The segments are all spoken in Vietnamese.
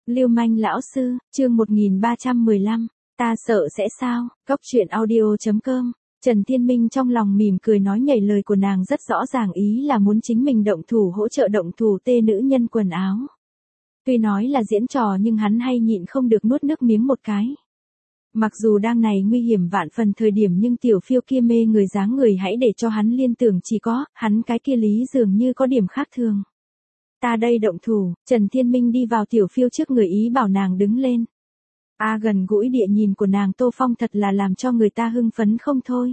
Lưu manh lão sư, chương 1315, ta sợ sẽ sao, Cóc truyện audio.com. Trần Thiên Minh trong lòng mỉm cười nói nhảy lời của nàng rất rõ ràng ý là muốn chính mình động thủ hỗ trợ động thủ tê nữ nhân quần áo. Tuy nói là diễn trò nhưng hắn hay nhịn không được nuốt nước miếng một cái. Mặc dù đang này nguy hiểm vạn phần thời điểm nhưng tiểu phiêu kia mê người dáng người hãy để cho hắn liên tưởng chỉ có, hắn cái kia lý dường như có điểm khác thường. Ta đây động thủ, Trần Thiên Minh đi vào tiểu phiêu trước người ý bảo nàng đứng lên. Gần gũi địa nhìn của nàng Tô Phong thật là làm cho người ta hưng phấn không thôi.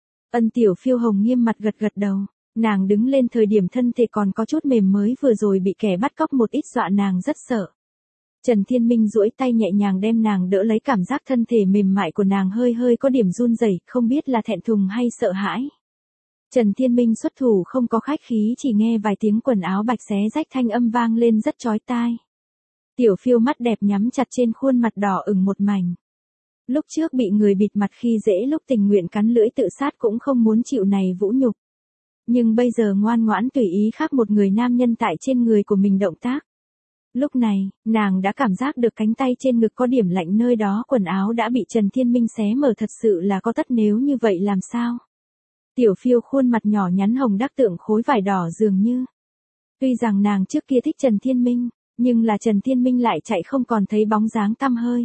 Ân tiểu phiêu hồng nghiêm mặt gật gật đầu, nàng đứng lên thời điểm thân thể còn có chút mềm mới vừa rồi bị kẻ bắt cóc một ít dọa nàng rất sợ. Trần Thiên Minh duỗi tay nhẹ nhàng đem nàng đỡ lấy cảm giác thân thể mềm mại của nàng hơi hơi có điểm run rẩy, không biết là thẹn thùng hay sợ hãi. Trần Thiên Minh xuất thủ không có khách khí chỉ nghe vài tiếng quần áo bạch xé rách thanh âm vang lên rất chói tai. Tiểu phiêu mắt đẹp nhắm chặt trên khuôn mặt đỏ ửng một mảnh. Lúc trước bị người bịt mặt khi dễ lúc tình nguyện cắn lưỡi tự sát cũng không muốn chịu này vũ nhục. Nhưng bây giờ ngoan ngoãn tùy ý khác một người nam nhân tại trên người của mình động tác. Lúc này, nàng đã cảm giác được cánh tay trên ngực có điểm lạnh nơi đó quần áo đã bị Trần Thiên Minh xé mở thật sự là có tất nếu như vậy làm sao. Tiểu phiêu khuôn mặt nhỏ nhắn hồng đắc tượng khối vải đỏ dường như. Tuy rằng nàng trước kia thích Trần Thiên Minh, nhưng là Trần Thiên Minh lại chạy không còn thấy bóng dáng tăm hơi.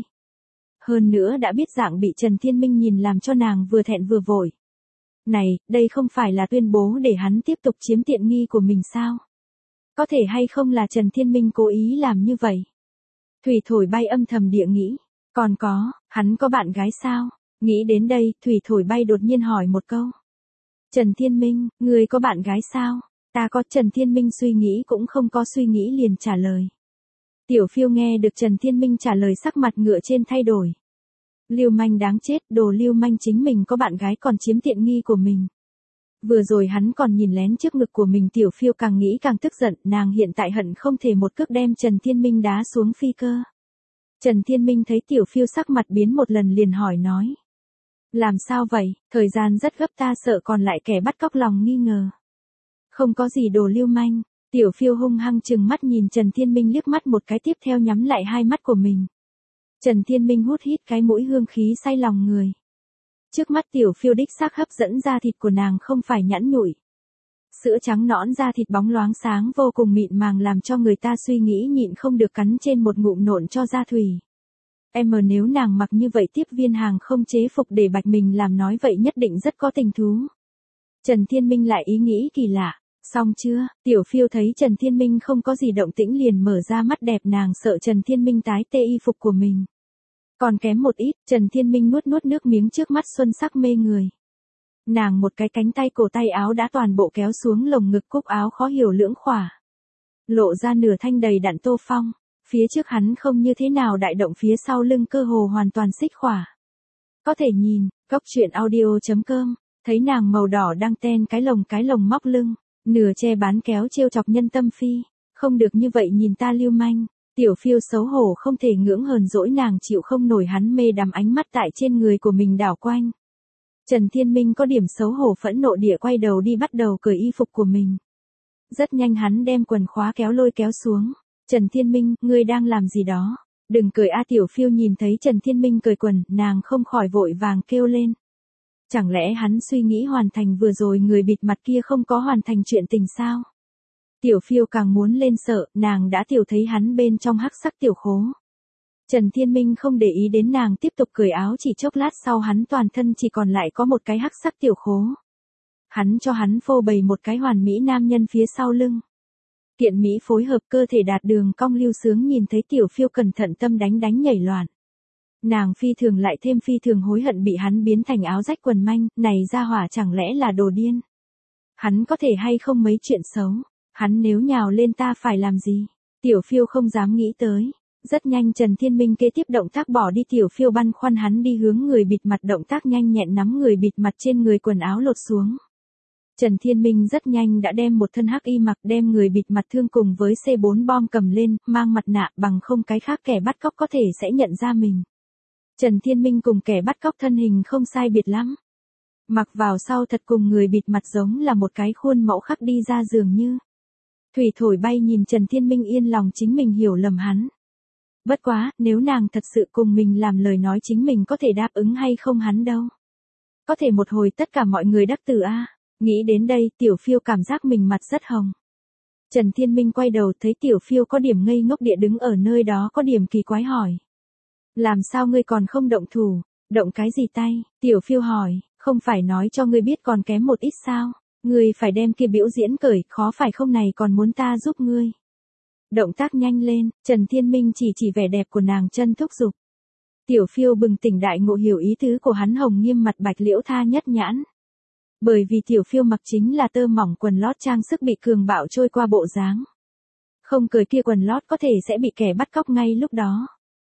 Hơn nữa đã biết dạng bị Trần Thiên Minh nhìn làm cho nàng vừa thẹn vừa vội. Này, đây không phải là tuyên bố để hắn tiếp tục chiếm tiện nghi của mình sao? Có thể hay không là Trần Thiên Minh cố ý làm như vậy? Thủy thổi bay âm thầm địa nghĩ. Còn có, hắn có bạn gái sao? Nghĩ đến đây, Thủy thổi bay đột nhiên hỏi một câu. Trần Thiên Minh, ngươi có bạn gái sao? Ta có. Trần Thiên Minh suy nghĩ cũng không có suy nghĩ liền trả lời. Tiểu phiêu nghe được Trần Thiên Minh trả lời sắc mặt ngựa trên thay đổi. Lưu manh đáng chết, đồ lưu manh chính mình có bạn gái còn chiếm tiện nghi của mình. Vừa rồi hắn còn nhìn lén trước ngực của mình tiểu phiêu càng nghĩ càng tức giận, nàng hiện tại hận không thể một cước đem Trần Thiên Minh đá xuống phi cơ. Trần Thiên Minh thấy tiểu phiêu sắc mặt biến một lần liền hỏi nói. Làm sao vậy, thời gian rất gấp ta sợ còn lại kẻ bắt cóc lòng nghi ngờ. Không có gì đồ lưu manh, tiểu phiêu hung hăng chừng mắt nhìn Trần Thiên Minh liếc mắt một cái tiếp theo nhắm lại hai mắt của mình. Trần Thiên Minh hút hít cái mũi hương khí say lòng người. Trước mắt tiểu phiêu đích xác hấp dẫn da thịt của nàng không phải nhẵn nhụi. Sữa trắng nõn da thịt bóng loáng sáng vô cùng mịn màng làm cho người ta suy nghĩ nhịn không được cắn trên một ngụm nộn cho da thủy. Nếu nàng mặc như vậy tiếp viên hàng không chế phục để bạch mình làm nói vậy nhất định rất có tình thú. Trần Thiên Minh lại ý nghĩ kỳ lạ. Xong chưa, tiểu phiêu thấy Trần Thiên Minh không có gì động tĩnh liền mở ra mắt đẹp nàng sợ Trần Thiên Minh tái tê y phục của mình. Còn kém một ít, Trần Thiên Minh nuốt nước miếng trước mắt xuân sắc mê người. Nàng một cái cánh tay cổ tay áo đã toàn bộ kéo xuống lồng ngực cúc áo khó hiểu lưỡng khỏa. Lộ ra nửa thanh đầy đặn Tô Phong, phía trước hắn không như thế nào đại động phía sau lưng cơ hồ hoàn toàn xích khỏa. Có thể nhìn, Cóc truyện audio.com, thấy nàng màu đỏ đang ten cái lồng móc lưng, nửa che bán kéo trêu chọc nhân tâm phi, không được như vậy nhìn ta lưu manh. Tiểu phiêu xấu hổ không thể ngưỡng hờn dỗi nàng chịu không nổi hắn mê đắm ánh mắt tại trên người của mình đảo quanh. Trần Thiên Minh có điểm xấu hổ phẫn nộ địa quay đầu đi bắt đầu cởi y phục của mình. Rất nhanh hắn đem quần khóa lôi kéo xuống. Trần Thiên Minh, ngươi đang làm gì đó? Đừng cởi tiểu phiêu nhìn thấy Trần Thiên Minh cởi quần, nàng không khỏi vội vàng kêu lên. Chẳng lẽ hắn suy nghĩ hoàn thành vừa rồi người bịt mặt kia không có hoàn thành chuyện tình sao? Tiểu phiêu càng muốn lên sợ, nàng đã tiểu thấy hắn bên trong hắc sắc tiểu khố. Trần Thiên Minh không để ý đến nàng tiếp tục cởi áo chỉ chốc lát sau hắn toàn thân chỉ còn lại có một cái hắc sắc tiểu khố. Hắn cho hắn phô bày một cái hoàn mỹ nam nhân phía sau lưng. Kiện mỹ phối hợp cơ thể đạt đường cong lưu sướng nhìn thấy tiểu phiêu cẩn thận tâm đánh nhảy loạn. Nàng phi thường lại thêm phi thường hối hận bị hắn biến thành áo rách quần manh, này ra hỏa chẳng lẽ là đồ điên. Hắn có thể hay không mấy chuyện xấu. Hắn nếu nhào lên ta phải làm gì? Tiểu phiêu không dám nghĩ tới. Rất nhanh Trần Thiên Minh kế tiếp động tác bỏ đi tiểu phiêu băn khoăn hắn đi hướng người bịt mặt động tác nhanh nhẹn nắm người bịt mặt trên người quần áo lột xuống. Trần Thiên Minh rất nhanh đã đem một thân hắc y mặc đem người bịt mặt thương cùng với C4 bom cầm lên, mang mặt nạ bằng không cái khác kẻ bắt cóc có thể sẽ nhận ra mình. Trần Thiên Minh cùng kẻ bắt cóc thân hình không sai biệt lắm. Mặc vào sau thật cùng người bịt mặt giống là một cái khuôn mẫu khắc đi ra dường như. Thủy thổi bay nhìn Trần Thiên Minh yên lòng chính mình hiểu lầm hắn. Bất quá, nếu nàng thật sự cùng mình làm lời nói chính mình có thể đáp ứng hay không hắn đâu. Có thể một hồi tất cả mọi người đắc tử a. Nghĩ đến đây Tiểu Phiêu cảm giác mình mặt rất hồng. Trần Thiên Minh quay đầu thấy Tiểu Phiêu có điểm ngây ngốc địa đứng ở nơi đó có điểm kỳ quái hỏi. Làm sao ngươi còn không động thủ, động cái gì tay? Tiểu Phiêu hỏi, không phải nói cho ngươi biết còn kém một ít sao? Ngươi phải đem kia biểu diễn cởi, khó phải không này còn muốn ta giúp ngươi. Động tác nhanh lên, Trần Thiên Minh chỉ vẻ đẹp của nàng chân thúc giục. Tiểu Phiêu bừng tỉnh đại ngộ hiểu ý tứ của hắn, hồng nghiêm mặt bạch liễu tha nhất nhãn. Bởi vì Tiểu Phiêu mặc chính là tơ mỏng quần lót trang sức bị cường bạo trôi qua bộ dáng. Không cởi kia quần lót có thể sẽ bị kẻ bắt cóc ngay lúc đó.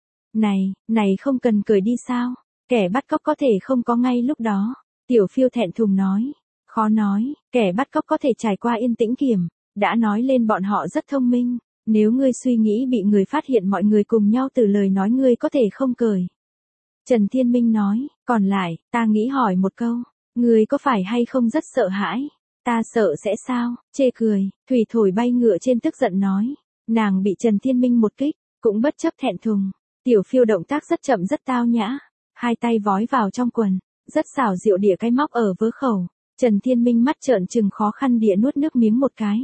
Này không cần cởi đi sao? Kẻ bắt cóc có thể không có ngay lúc đó. Tiểu Phiêu thẹn thùng nói. Khó nói, kẻ bắt cóc có thể trải qua yên tĩnh kiểm. Đã nói lên bọn họ rất thông minh. Nếu ngươi suy nghĩ bị người phát hiện mọi người cùng nhau từ lời nói ngươi có thể không cởi. Trần Thiên Minh nói, còn lại, ta nghĩ hỏi một câu. Ngươi có phải hay không rất sợ hãi? Ta sợ sẽ sao? Chê cười, Thủy Thổi bay ngựa trên tức giận nói. Nàng bị Trần Thiên Minh một kích, cũng bất chấp thẹn thùng. Tiểu Phiêu động tác rất chậm rất tao nhã. Hai tay vói vào trong quần, rất xảo diệu địa cái móc ở vớ khẩu. Trần Thiên Minh mắt trợn trừng khó khăn địa nuốt nước miếng một cái.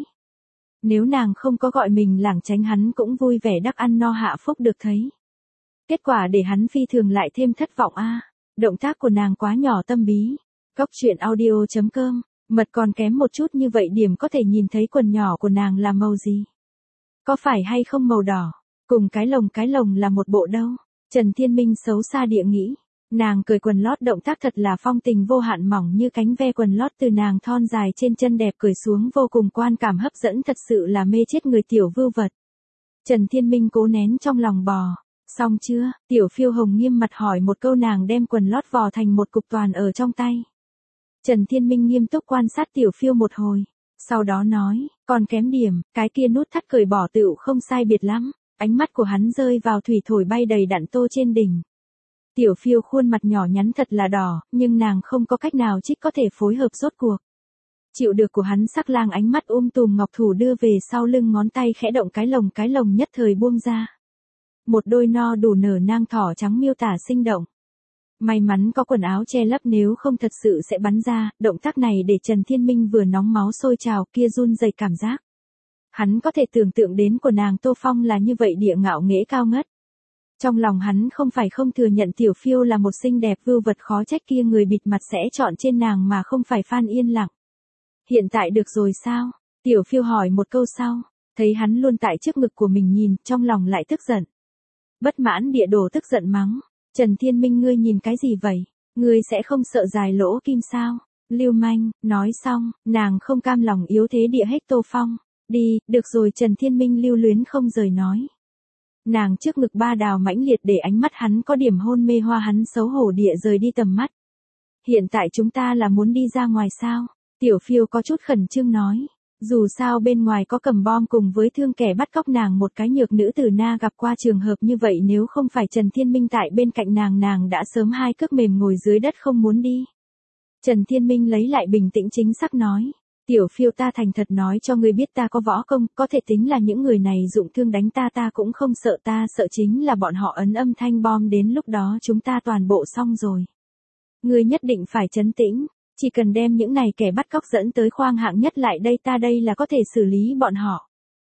Nếu nàng không có gọi mình lảng tránh hắn cũng vui vẻ đắc ăn no hạ phúc được thấy. Kết quả để hắn phi thường lại thêm thất vọng a. Động tác của nàng quá nhỏ tâm bí. Cóc truyện audio.com, mật còn kém một chút như vậy điểm có thể nhìn thấy quần nhỏ của nàng là màu gì. Có phải hay không màu đỏ, cùng cái lồng là một bộ đâu. Trần Thiên Minh xấu xa địa nghĩ. Nàng cởi quần lót động tác thật là phong tình vô hạn, mỏng như cánh ve quần lót từ nàng thon dài trên chân đẹp cởi xuống vô cùng quan cảm hấp dẫn, thật sự là mê chết người tiểu vưu vật. Trần Thiên Minh cố nén trong lòng bò. Xong chưa? Tiểu Phiêu hồng nghiêm mặt hỏi một câu, nàng đem quần lót vò thành một cục toàn ở trong tay. Trần Thiên Minh nghiêm túc quan sát Tiểu Phiêu một hồi. Sau đó nói, còn kém điểm, cái kia nút thắt cởi bỏ tựu không sai biệt lắm. Ánh mắt của hắn rơi vào Thủy Thổi bay đầy đặn tô trên đỉnh. Tiểu Phiêu khuôn mặt nhỏ nhắn thật là đỏ, nhưng nàng không có cách nào trích có thể phối hợp rốt cuộc. Chịu được của hắn sắc lang ánh mắt tùm ngọc thủ đưa về sau lưng, ngón tay khẽ động cái lồng nhất thời buông ra. Một đôi no đủ nở nang thỏ trắng miêu tả sinh động. May mắn có quần áo che lấp, nếu không thật sự sẽ bắn ra. Động tác này để Trần Thiên Minh vừa nóng máu sôi trào kia run rẩy cảm giác. Hắn có thể tưởng tượng đến của nàng Tô Phong là như vậy địa ngạo nghễ cao ngất. Trong lòng hắn không phải không thừa nhận Tiểu Phiêu là một xinh đẹp vưu vật, khó trách kia người bịt mặt sẽ chọn trên nàng mà không phải Phan Yên Lặng. Hiện tại được rồi sao? Tiểu Phiêu hỏi một câu sau, thấy hắn luôn tại trước ngực của mình nhìn, trong lòng lại tức giận. Bất mãn địa đổ tức giận mắng. Trần Thiên Minh, ngươi nhìn cái gì vậy? Ngươi sẽ không sợ dài lỗ kim sao? Lưu manh. Nói xong, nàng không cam lòng yếu thế địa hét Tô Phong. Đi, được rồi. Trần Thiên Minh lưu luyến không rời nói. Nàng trước ngực ba đào mãnh liệt để ánh mắt hắn có điểm hôn mê hoa, hắn xấu hổ địa rời đi tầm mắt. Hiện tại chúng ta là muốn đi ra ngoài sao? Tiểu Phiêu có chút khẩn trương nói. Dù sao bên ngoài có cầm bom cùng với thương kẻ bắt cóc nàng, một cái nhược nữ tử na gặp qua trường hợp như vậy, nếu không phải Trần Thiên Minh tại bên cạnh nàng đã sớm hai cước mềm ngồi dưới đất không muốn đi. Trần Thiên Minh lấy lại bình tĩnh chính xác nói. Tiểu Phiêu, ta thành thật nói cho ngươi biết, ta có võ công, có thể tính là những người này dụng thương đánh ta cũng không sợ, ta sợ chính là bọn họ ấn âm thanh bom, đến lúc đó chúng ta toàn bộ xong rồi. Ngươi nhất định phải trấn tĩnh. Chỉ cần đem những này kẻ bắt cóc dẫn tới khoang hạng nhất lại đây, ta đây là có thể xử lý bọn họ.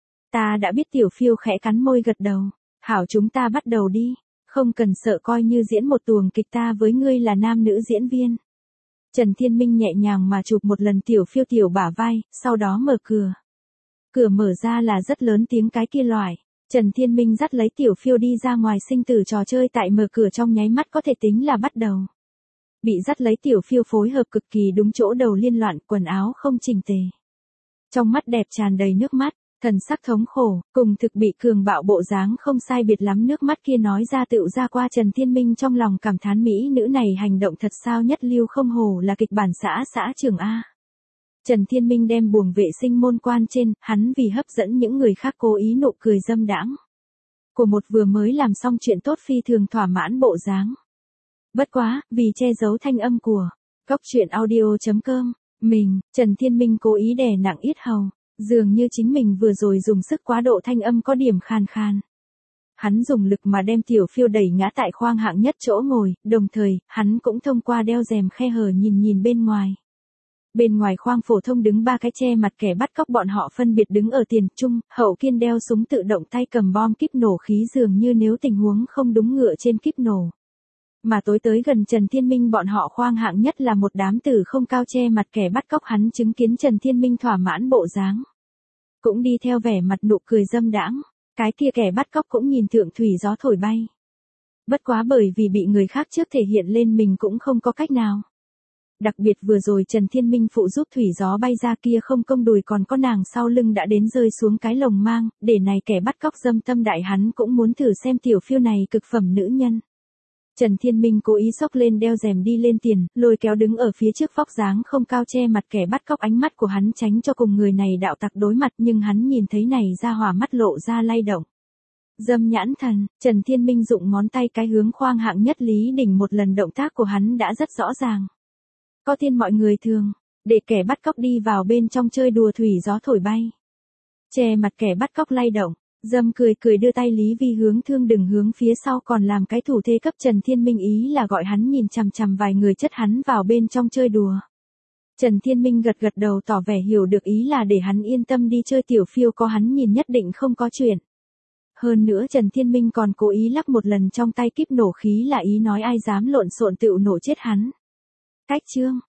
Ta đã biết. Tiểu Phiêu khẽ cắn môi gật đầu. Hảo, chúng ta bắt đầu đi. Không cần sợ, coi như diễn một tuồng kịch, ta với ngươi là nam nữ diễn viên. Trần Thiên Minh nhẹ nhàng mà chụp một lần Tiểu Phiêu tiểu bả vai, sau đó mở cửa. Cửa mở ra là rất lớn tiếng cái kia loại. Trần Thiên Minh dắt lấy Tiểu Phiêu đi ra ngoài, sinh tử trò chơi tại mở cửa trong nháy mắt có thể tính là bắt đầu. Bị dắt lấy Tiểu Phiêu phối hợp cực kỳ đúng chỗ, đầu liên loạn, quần áo không chỉnh tề. Trong mắt đẹp tràn đầy nước mắt, thần sắc thống khổ, cùng thực bị cường bạo bộ dáng không sai biệt lắm, nước mắt kia nói ra tựu ra qua. Trần Thiên Minh trong lòng cảm thán mỹ nữ này hành động thật sao nhất lưu, không hổ là kịch bản xã trưởng A. Trần Thiên Minh đem buồng vệ sinh môn quan trên, hắn vì hấp dẫn những người khác cố ý nụ cười dâm đãng. Của một vừa mới làm xong chuyện tốt phi thường thỏa mãn bộ dáng. Bất quá, vì che giấu thanh âm của cóc truyện audio.com, Trần Thiên Minh cố ý đè nặng yết hầu, dường như chính mình vừa rồi dùng sức quá độ, thanh âm có điểm khàn khàn. Hắn dùng lực mà đem Tiểu Phiêu đẩy ngã tại khoang hạng nhất chỗ ngồi, đồng thời, hắn cũng thông qua đeo rèm khe hở nhìn bên ngoài. Bên ngoài khoang phổ thông đứng 3 cái che mặt kẻ bắt cóc, bọn họ phân biệt đứng ở tiền, trung, hậu kiên, đeo súng tự động, tay cầm bom kíp nổ khí, dường như nếu tình huống không đúng ngựa trên kíp nổ. Mà tối tới gần Trần Thiên Minh bọn họ khoang hạng nhất là một đám tử không cao che mặt kẻ bắt cóc, hắn chứng kiến Trần Thiên Minh thỏa mãn bộ dáng. Cũng đi theo vẻ mặt nụ cười dâm đãng, cái kia kẻ bắt cóc cũng nhìn thượng thủy gió thổi bay. Bất quá bởi vì bị người khác trước thể hiện lên mình cũng không có cách nào. Đặc biệt vừa rồi Trần Thiên Minh phụ giúp thủy gió bay ra kia không công đùi còn có nàng sau lưng đã đến rơi xuống cái lồng mang, để này kẻ bắt cóc dâm tâm đại hắn cũng muốn thử xem Tiểu Phiêu này cực phẩm nữ nhân. Trần Thiên Minh cố ý xốc lên đeo rèm đi lên tiền, lôi kéo đứng ở phía trước vóc dáng không cao che mặt kẻ bắt cóc, ánh mắt của hắn tránh cho cùng người này đạo tặc đối mặt, nhưng hắn nhìn thấy này ra hỏa mắt lộ ra lay động. Dâm nhãn thần, Trần Thiên Minh dụng ngón tay cái hướng khoang hạng nhất Lý Đỉnh một lần, động tác của hắn đã rất rõ ràng. Có tiên mọi người thường, để kẻ bắt cóc đi vào bên trong chơi đùa thủy gió thổi bay. Che mặt kẻ bắt cóc lay động, dâm cười đưa tay Lý Vi hướng thương đừng hướng phía sau, còn làm cái thủ thế cấp Trần Thiên Minh, ý là gọi hắn nhìn chằm chằm vài người chất hắn vào bên trong chơi đùa. Trần Thiên Minh gật đầu tỏ vẻ hiểu được, ý là để hắn yên tâm đi chơi, Tiểu Phiêu có hắn nhìn nhất định không có chuyện. Hơn nữa Trần Thiên Minh còn cố ý lắc một lần trong tay kíp nổ khí, là ý nói ai dám lộn xộn tựu nổ chết hắn. Cách chương